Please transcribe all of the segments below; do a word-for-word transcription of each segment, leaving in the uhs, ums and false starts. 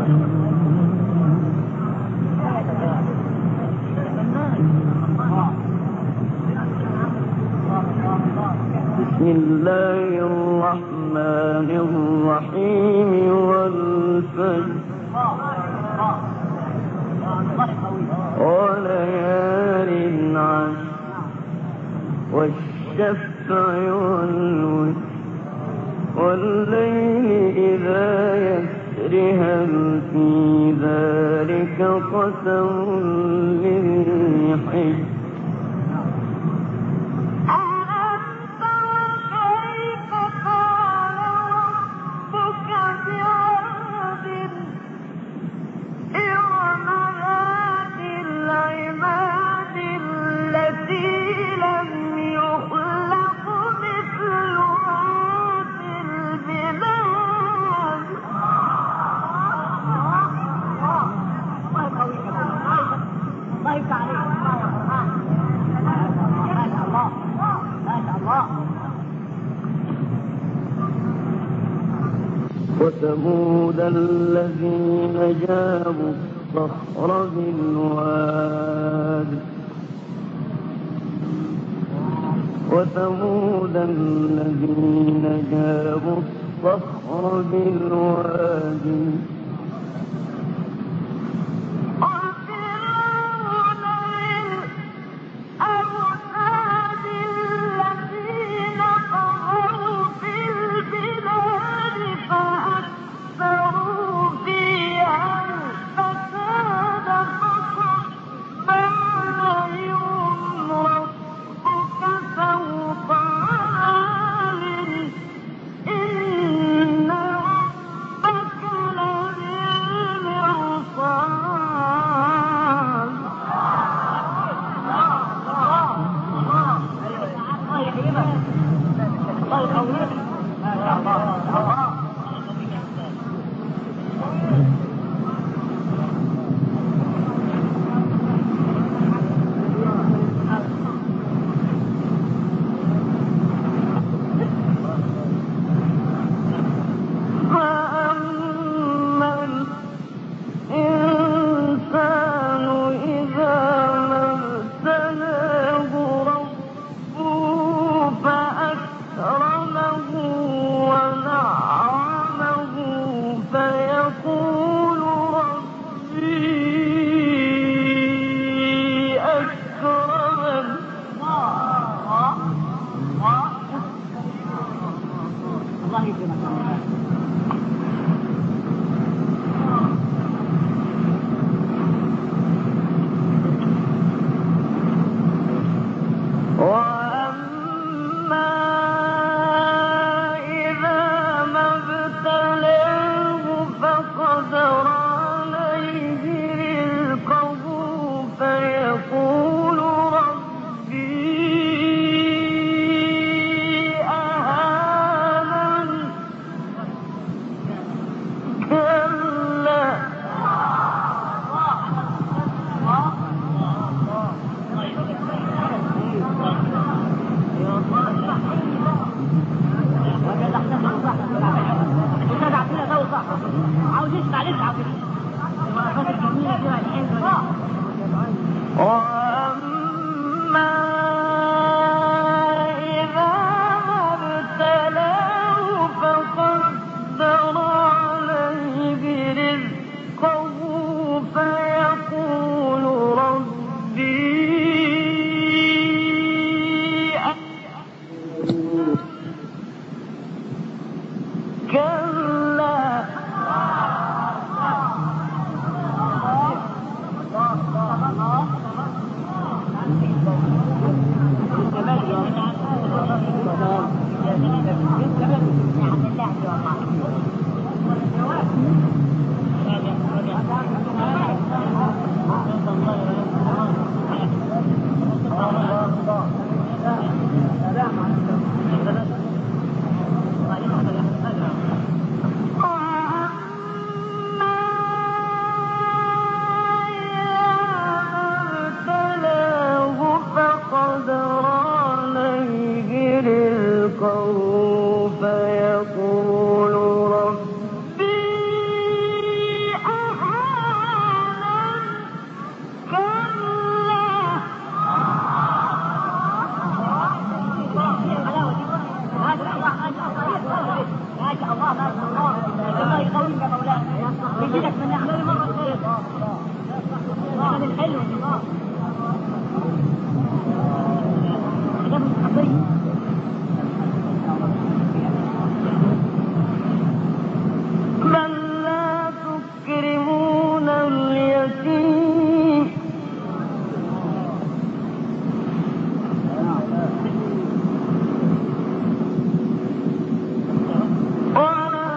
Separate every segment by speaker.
Speaker 1: بسم الله الرحمن الرحيم والفجر وليال عشر والشفع والوتر والليل إذا يسر هل في ذلك قسم لذي حجر وثمود الذين جابوا الصخر بالواد وثمود الذين جابوا الصخر بالواد
Speaker 2: الله يقويك يا مولانا يجيلك من احلامي مره خير هذا الحلو
Speaker 1: بل لا تكرمون اليتيم ولا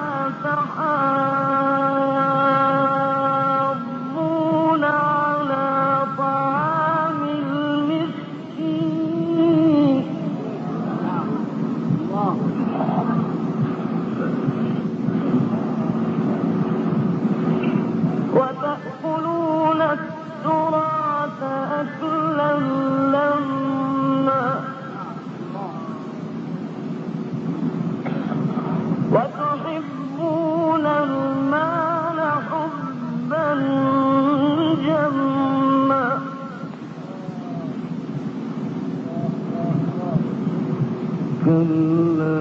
Speaker 1: تحاضون على طعام المسكين وتأكلون التراث أكلا لما وتحبون المال حبا جما كلا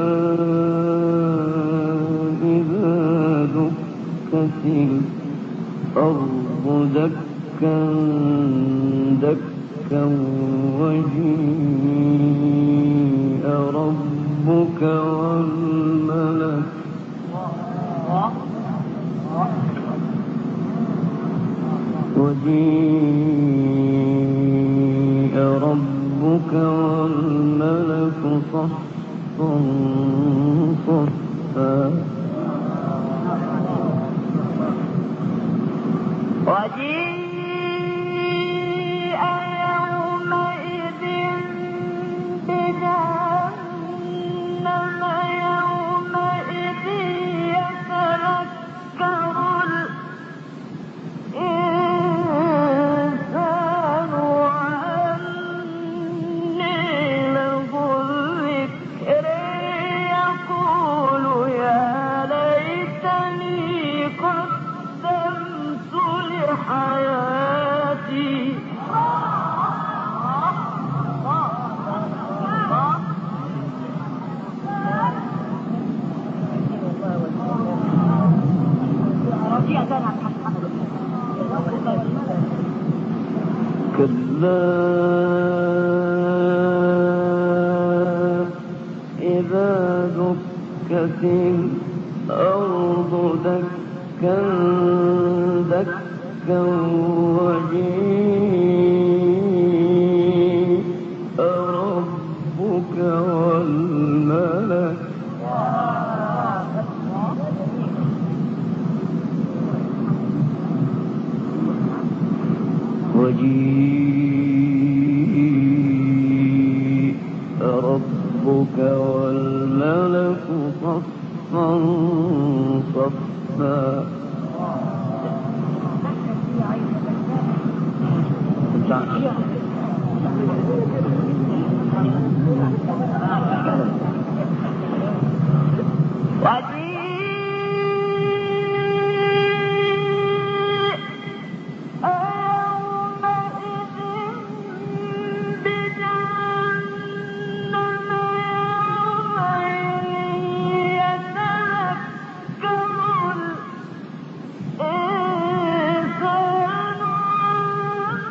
Speaker 1: إذا دكت الأرض دكا دكا وجيء ربك والملك وجيء ربك والملك صفا صفا وجيء يومئذ بجهنم يومئذ يتذكر الإنسان وأنى له الذكر يقول يا ليتني قدمت لحياتي كلا إذا دكت الأرض دكا دكا وجيء ربك والملك وجيء ربك والملك صفا صفا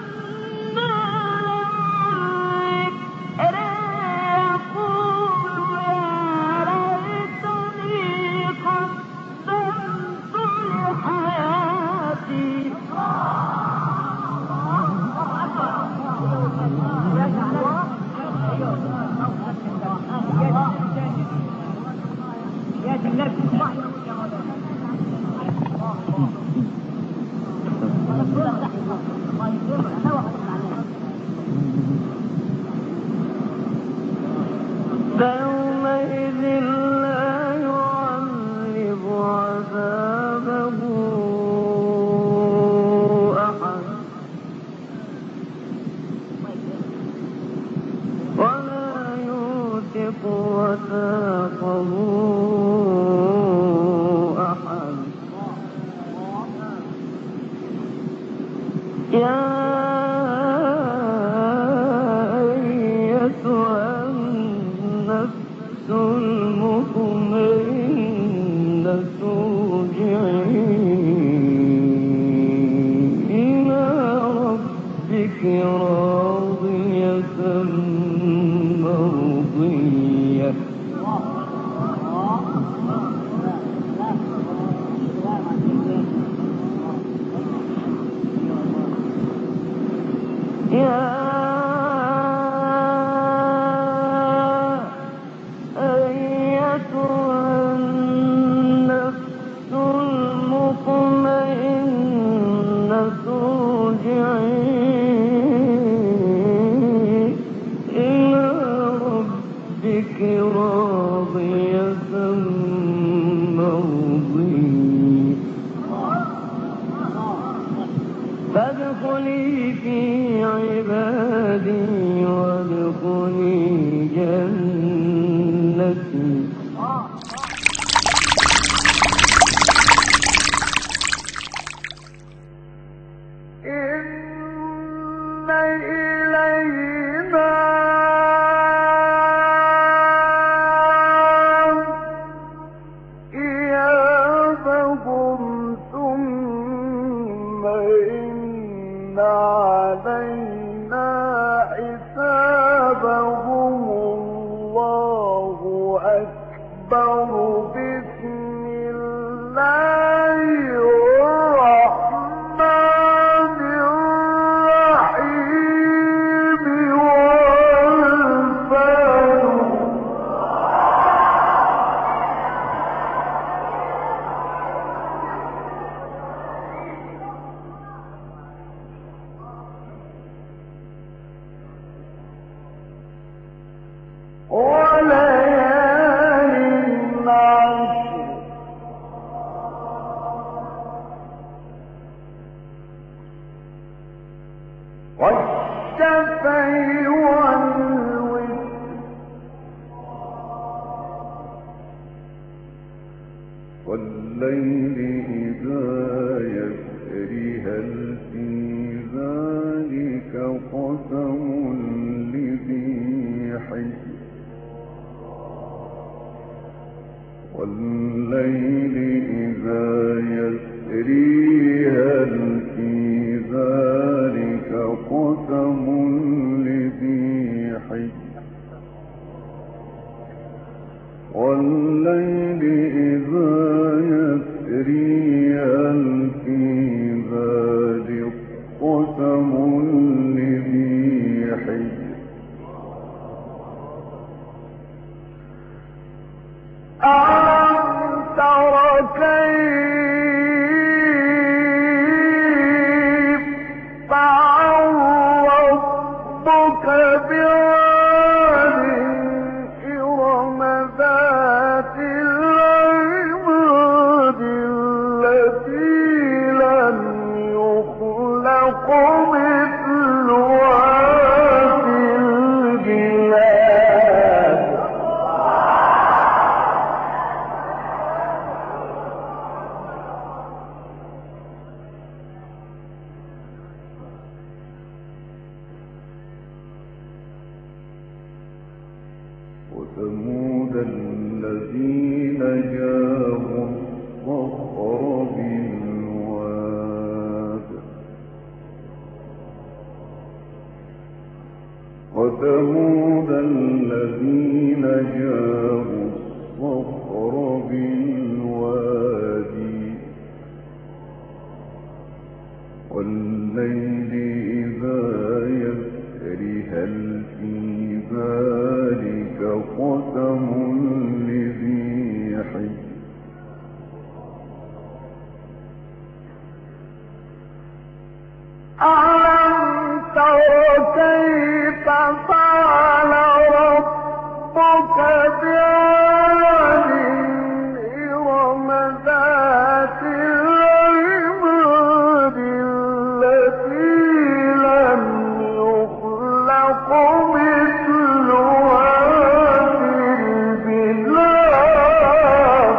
Speaker 1: يقول ترجعي إلى ربك راضية مرضية يا فادخلي في عبادي وادخلي جنتي إن إلينا إيابهم ثم إن علينا حسابهم الله أكبر بسم الله الرحمن الرحيم والفجر وليال عشر والشفع والوتر والليل إذا يسري هل في ذلك قسم لذي حجر والليل إذا يسري هل في ذلك قسم لذي حجر والليل إذا يسري هل في ذلك قسم لذي حجر ألم تر كيف فعل ربك بعاد إرم ذات العماد التي لم يخلق مثلها في البلاد وثمود الذين جابوا الصخر بالواد وثمود الذين جابوا الصخر بالوادي والليل إذا يسري هل في ذلك قسم لذي حجر ألم تر كيف فعل ربك بعاد إرم ذات العماد التي لم يخلق مثلها في البلاد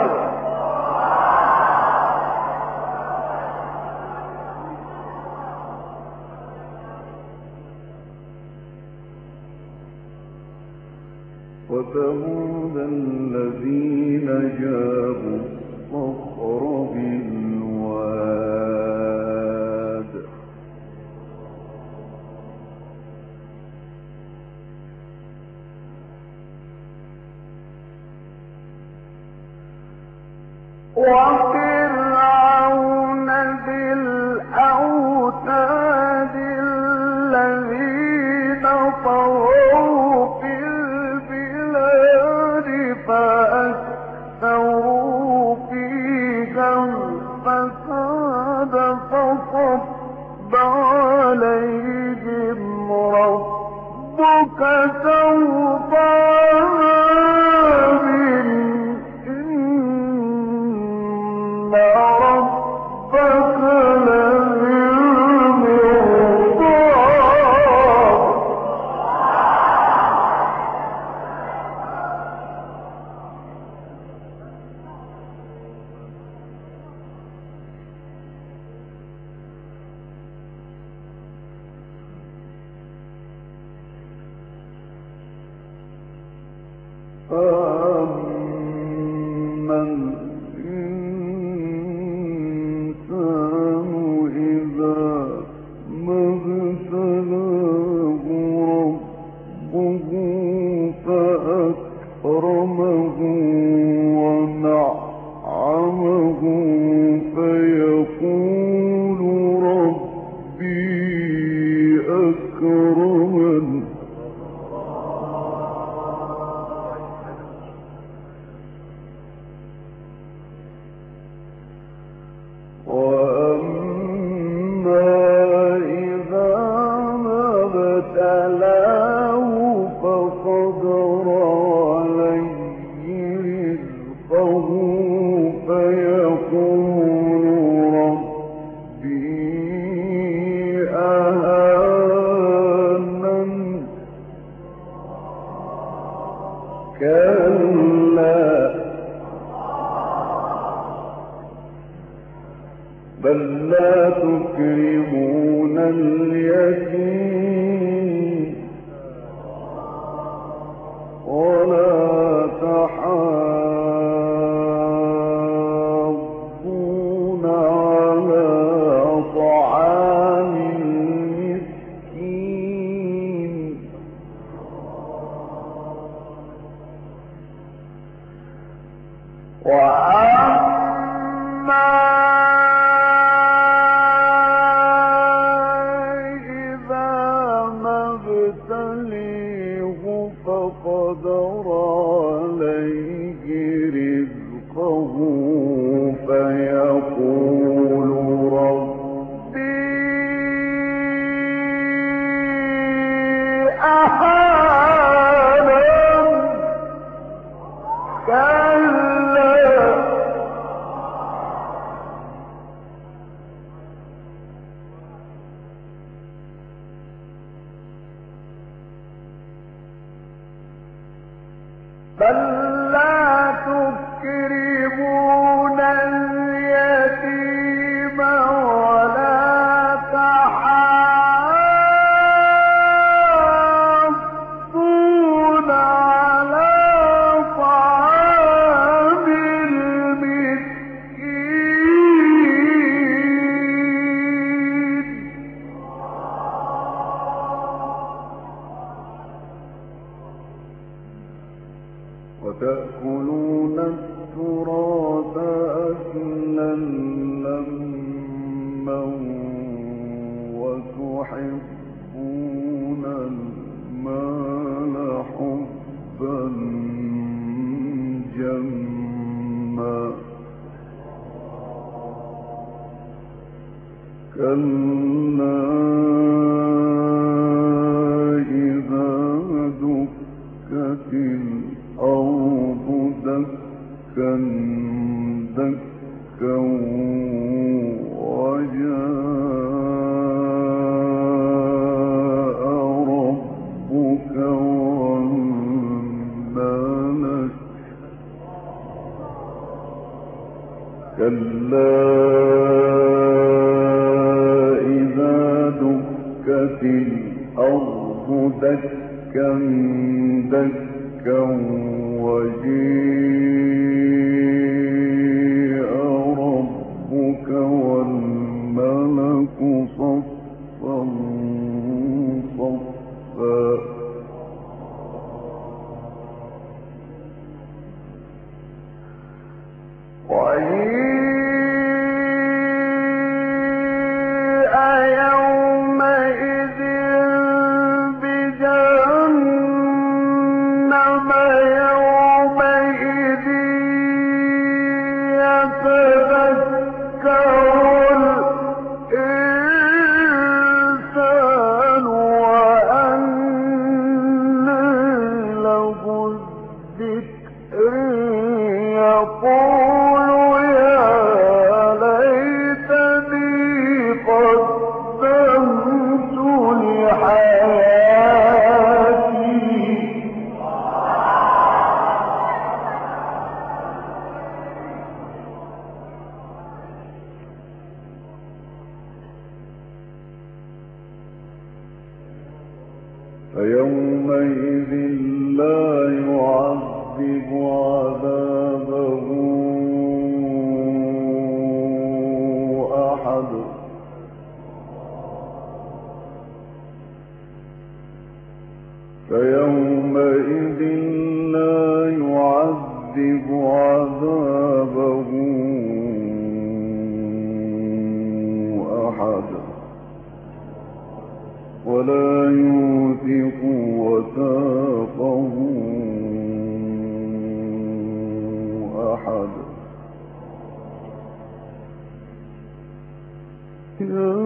Speaker 1: وثمود الذين جابوا وفرعون ذي الأوتاد الذين طغوا في البلاد فأكثروا فيها الفساد فصب عليهم ربك سوط عذاب إن ربك لبالمرصاد فأما الإنسان إذا ما ابتلاه ربه فأكرمه ونعمه فيقول ربي أكرمن وأما إذا ما ابتلاه فقدر عليه رزقه فيقول ربي أهانن كلا بل لا تكرمون اليتيم ولا تحاضون على طعام المسكين وأما فقدر عليه رزقه فيقول ربي أهانن كلا بل لا تكرمون اليتيم ولا تحاضون على طعام المسكين وتأكلون التراث أكلا لما وتحبون المال حبا جما كلا إذا دكت الأرض دكا دكا وجاء ربك والملك كلا إذا دكت الأرض دكا دكا وجيء ربك والملك صفا صفا وعين فيومئذ لا يعذب عذابه أحد فيومئذ لا يعذب عذابه أحد ولا يوثق وثاقه أحد.